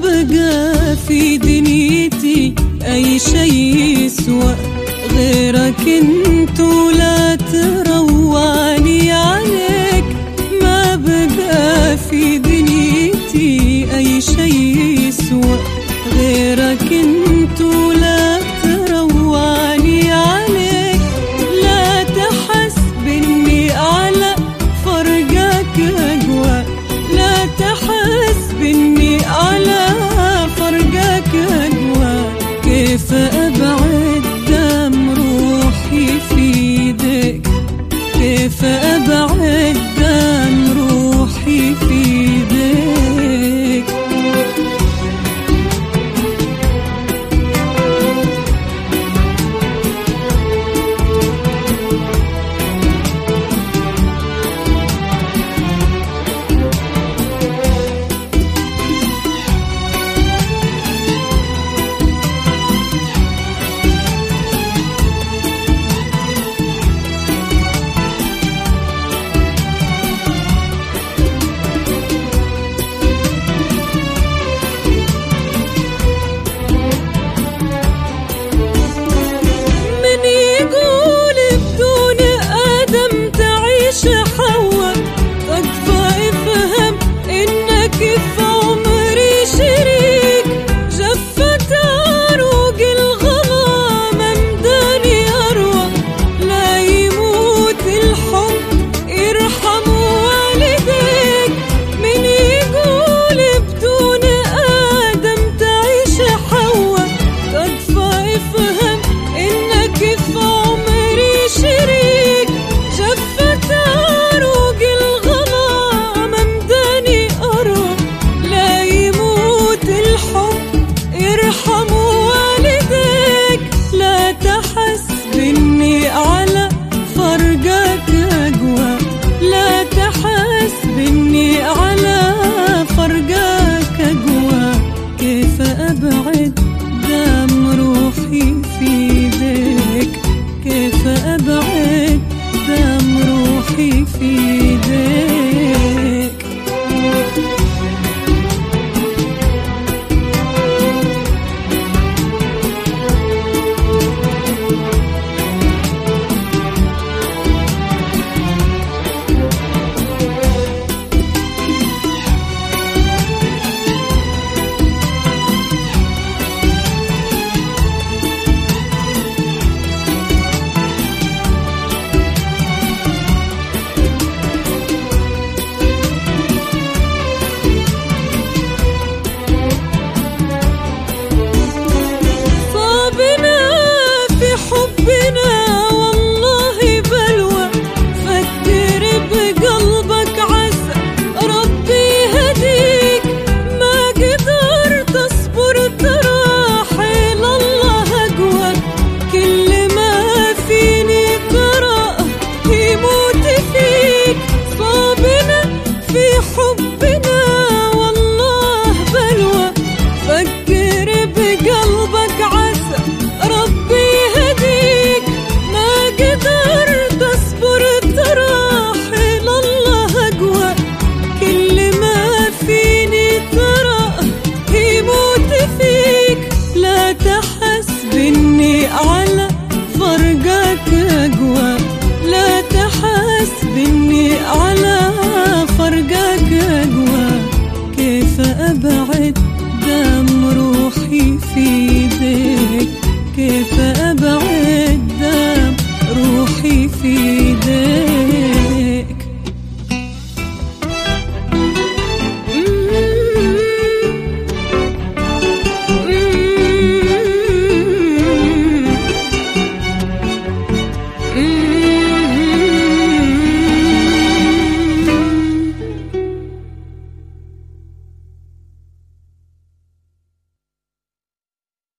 بقى في دنيتي أي شي يسوى غيرك انت، ولا ترواني عليك. ما بقى في دنيتي أي شي يسوى غيرك انت، ولا ترواني عليك. لا تحسب اني على فرقك أقوى، لا تحسب اني على فرقك أقوى. كيف أبعد دم روحي في ايدك، كيف أبعد دم روحي في ايدك. أبعد دم روحي في ايديك، كيف أبعد دم روحي في ايديك. على فرقك أقوى، لا تحسب إني على فرقك أقوى. كيف أبعد دم روحي في ايديك، كيف أبعد دم روحي في ايديك. Mm-hmm.